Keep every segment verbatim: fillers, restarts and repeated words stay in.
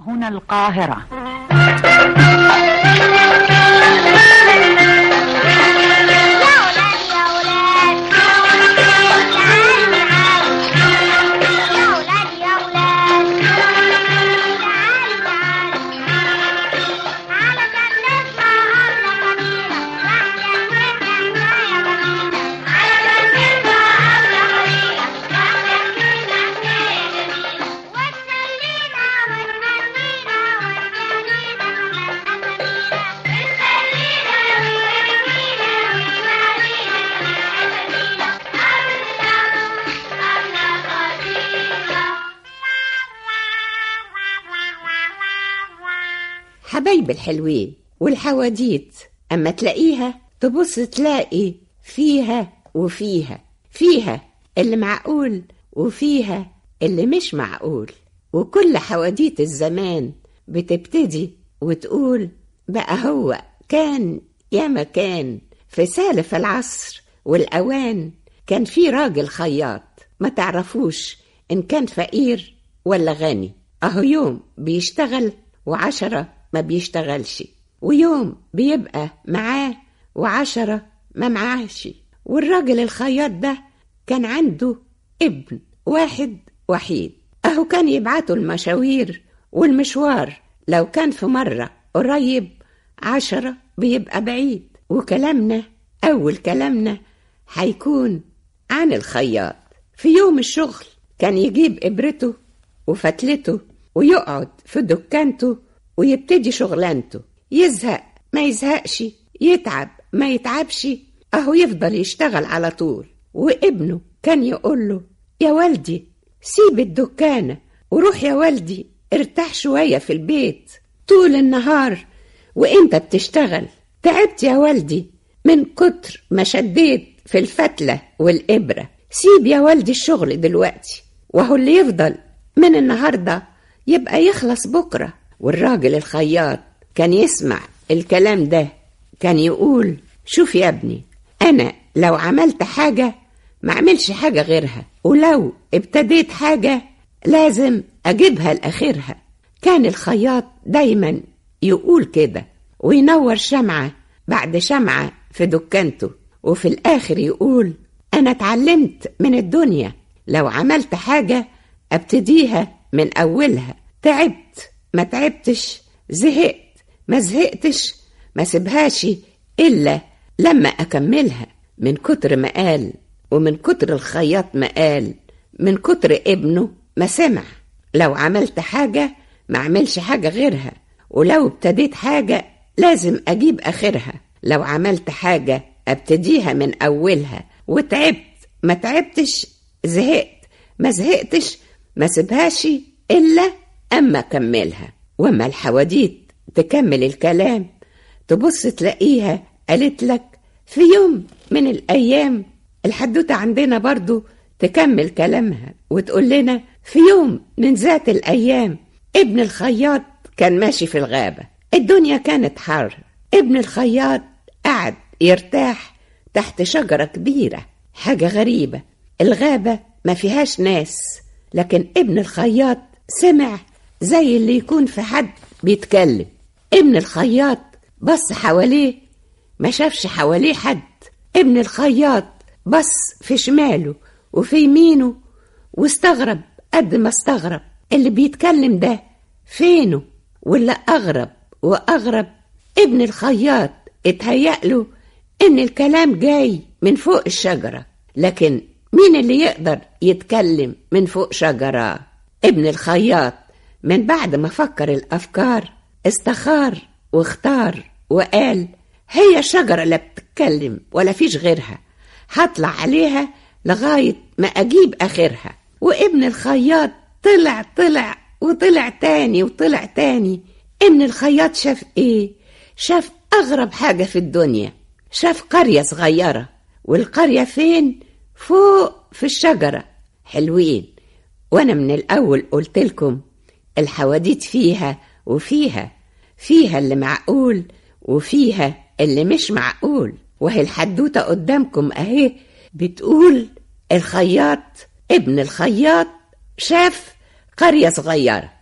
هنا القاهرة. حبايب الحلوين والحواديت، أما تلاقيها تبص تلاقي فيها وفيها فيها اللي معقول وفيها اللي مش معقول. وكل حواديت الزمان بتبتدي وتقول بقى هو كان يا مكان في سالف العصر والأوان كان في راجل خياط ما تعرفوش إن كان فقير ولا غني. أهو يوم بيشتغل وعشرة ما بيشتغلش، ويوم بيبقى معاه وعشرة ما معاهش. والراجل الخياط ده كان عنده ابن واحد وحيد، أهو كان يبعته المشاوير، والمشوار لو كان في مرة قريب عشرة بيبقى بعيد. وكلامنا أول كلامنا هيكون عن الخياط. في يوم الشغل كان يجيب إبرته وفتلته ويقعد في دكانته ويبتدي شغلانته. يزهق ما يزهقش، يتعب ما يتعبش، أهو يفضل يشتغل على طول. وابنه كان يقول له يا والدي سيب الدكانة وروح يا والدي ارتاح شوية في البيت، طول النهار وانت بتشتغل تعبت يا والدي من كتر ما شديت في الفتلة والإبرة، سيب يا والدي الشغل دلوقتي، وهو اللي يفضل من النهاردة يبقى يخلص بكرة. والراجل الخياط كان يسمع الكلام ده كان يقول شوف يا ابني، أنا لو عملت حاجة ما عملش حاجة غيرها، ولو ابتديت حاجة لازم أجيبها لآخرها. كان الخياط دايما يقول كده، وينور شمعة بعد شمعة في دكانته، وفي الآخر يقول أنا اتعلمت من الدنيا لو عملت حاجة أبتديها من أولها، تعبت ما تعبتش، زهقت ما زهقتش، ما سيبهاش إلا لما أكملها. من كتر ما قال، ومن كتر الخياط ما قال، من كتر ابنه ما سمع، لو عملت حاجة ما عملش حاجة غيرها، ولو ابتديت حاجة لازم أجيب آخرها، لو عملت حاجة أبتديها من أولها، وتعبت ما تعبتش، زهقت ما زهقتش، ما سيبهاش إلا أما كملها. وما الحواديت تكمل الكلام تبص تلاقيها قالت لك في يوم من الأيام، الحدوتة عندنا برضو تكمل كلامها وتقول لنا في يوم من ذات الأيام ابن الخياط كان ماشي في الغابة، الدنيا كانت حر، ابن الخياط قعد يرتاح تحت شجرة كبيرة. حاجة غريبة، الغابة ما فيهاش ناس، لكن ابن الخياط سمع زي اللي يكون في حد بيتكلم. ابن الخياط بص حواليه ما شافش حواليه حد. ابن الخياط بص في شماله وفي يمينه واستغرب قد ما استغرب، اللي بيتكلم ده فينه؟ ولا أغرب وأغرب، ابن الخياط اتهيأله إن الكلام جاي من فوق الشجرة، لكن مين اللي يقدر يتكلم من فوق شجرة؟ ابن الخياط من بعد ما فكر الأفكار استخار واختار وقال هي شجرة لا بتتكلم ولا فيش غيرها، هطلع عليها لغاية ما أجيب آخرها. وابن الخياط طلع طلع وطلع تاني وطلع تاني. ابن الخياط شاف ايه؟ شاف أغرب حاجة في الدنيا، شاف قرية صغيرة، والقرية فين؟ فوق في الشجرة. حلوين، وانا من الأول قلت لكم الحواديت فيها وفيها فيها اللي معقول وفيها اللي مش معقول. وهي الحدوتة قدامكم اهي بتقول الخياط ابن الخياط شاف قرية صغيرة،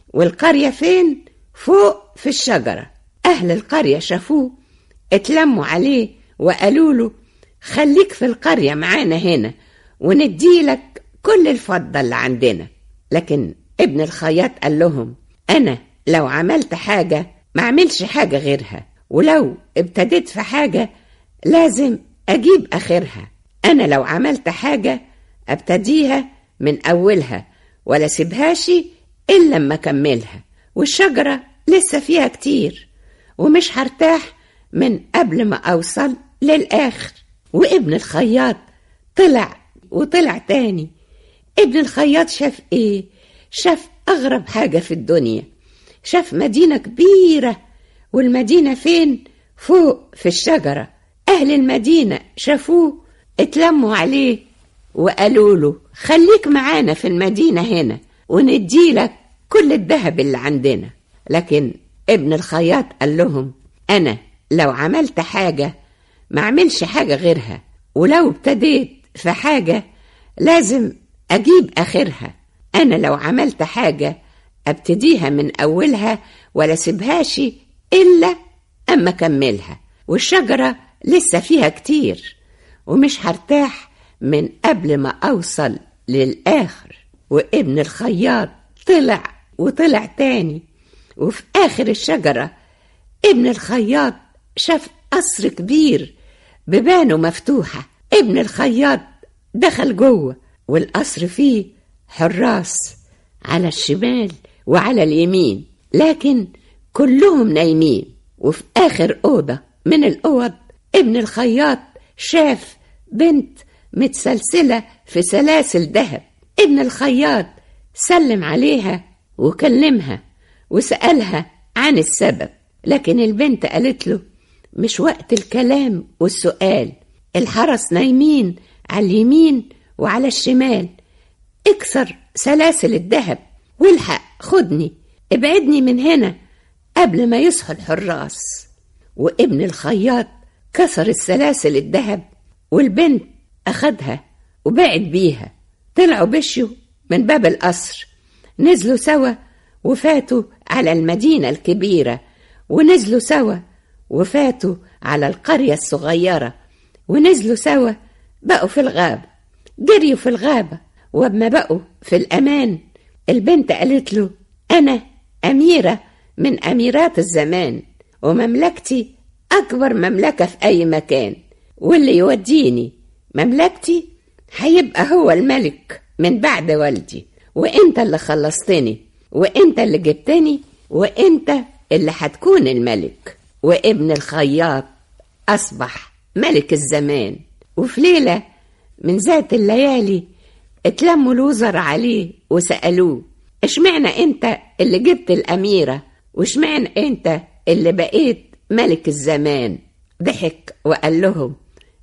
والقرية فين؟ فوق في الشجرة. أهل القرية شافوه اتلموا عليه وقالوا له خليك في القرية معانا هنا ونديلك كل الفضة اللي عندنا. لكن ابن الخياط قال لهم أنا لو عملت حاجة ما عملش حاجة غيرها، ولو ابتديت في حاجة لازم أجيب آخرها. أنا لو عملت حاجة أبتديها من أولها ولا سيبهاش إلا لما أكملها، والشجرة لسه فيها كتير ومش هرتاح من قبل ما أوصل للآخر. وابن الخياط طلع وطلع تاني. ابن الخياط شاف إيه؟ شاف أغرب حاجة في الدنيا. شاف مدينة كبيرة، والمدينة فين؟ فوق في الشجرة. أهل المدينة شافوه اتلموا عليه وقالوا له خليك معانا في المدينة هنا ونديلك كل الذهب اللي عندنا. لكن ابن الخياط قال لهم أنا لو عملت حاجة ما عملش حاجة غيرها، ولو ابتديت في حاجة لازم أجيب آخرها. أنا لو عملت حاجة أبتديها من أولها ولا سيبهاش إلا أما أكملها، والشجرة لسه فيها كتير ومش هرتاح من قبل ما أوصل للآخر. وابن الخياط طلع وطلع تاني، وفي آخر الشجرة ابن الخياط شاف قصر كبير ببانه مفتوحة. ابن الخياط دخل جوه، والقصر فيه حراس على الشمال وعلى اليمين، لكن كلهم نايمين. وفي آخر أوضة من الأوض ابن الخياط شاف بنت متسلسلة في سلاسل ذهب. ابن الخياط سلم عليها وكلمها وسألها عن السبب، لكن البنت قالت له مش وقت الكلام والسؤال، الحرس نايمين على اليمين وعلى الشمال، اكسر سلاسل الذهب والحق خدني ابعدني من هنا قبل ما يصحوا الحراس. وابن الخياط كسر السلاسل الذهب والبنت أخدها وبعد بيها. طلعوا بشوا من باب القصر، نزلوا سوا وفاتوا على المدينة الكبيرة، ونزلوا سوا وفاتوا على القرية الصغيرة، ونزلوا سوا بقوا في الغابة. جريوا في الغابة، وما بقوا في الأمان البنت قالت له أنا أميرة من أميرات الزمان، ومملكتي أكبر مملكة في أي مكان، واللي يوديني مملكتي هيبقى هو الملك من بعد والدي، وإنت اللي خلصتني، وإنت اللي جبتني، وإنت اللي هتكون الملك. وابن الخياط أصبح ملك الزمان. وفي ليلة من ذات الليالي اتلموا الوزراء عليه وسألوه اشمعنى انت اللي جبت الأميرة، واشمعنى انت اللي بقيت ملك الزمان؟ ضحك وقال لهم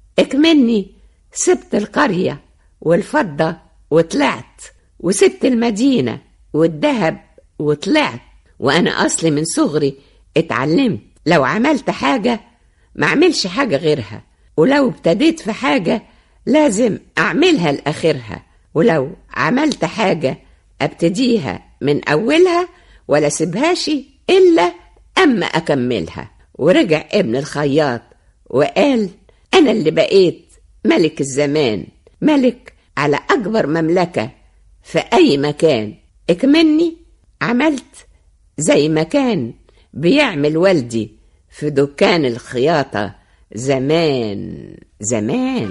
اكمني سبت القرية والفضة وطلعت، وسبت المدينة والذهب وطلعت، وأنا أصلي من صغري اتعلمت لو عملت حاجة ما عملش حاجة غيرها، ولو ابتديت في حاجة لازم أعملها لآخرها، ولو عملت حاجة أبتديها من أولها ولا سيبهاش إلا أما أكملها. ورجع ابن الخياط وقال أنا اللي بقيت ملك الزمان، ملك على أكبر مملكة في أي مكان. اكمني عملت زي ما كان بيعمل والدي في دكان الخياطة زمان زمان.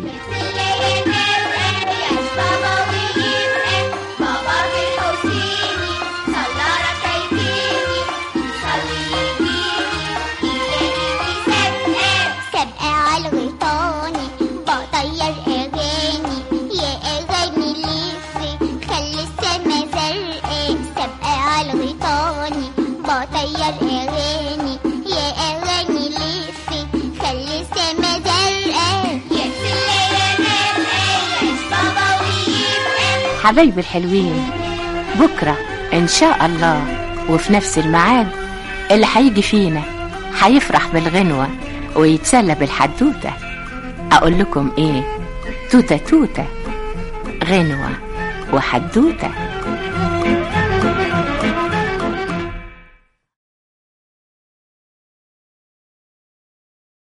حبايبي الحلوين، بكرة إن شاء الله وفي نفس الميعاد اللي هيجي فينا هيفرح بالغنوة ويتسلى بالحدوتة. أقول لكم إيه؟ توتة توتة غنوة وحدوتة.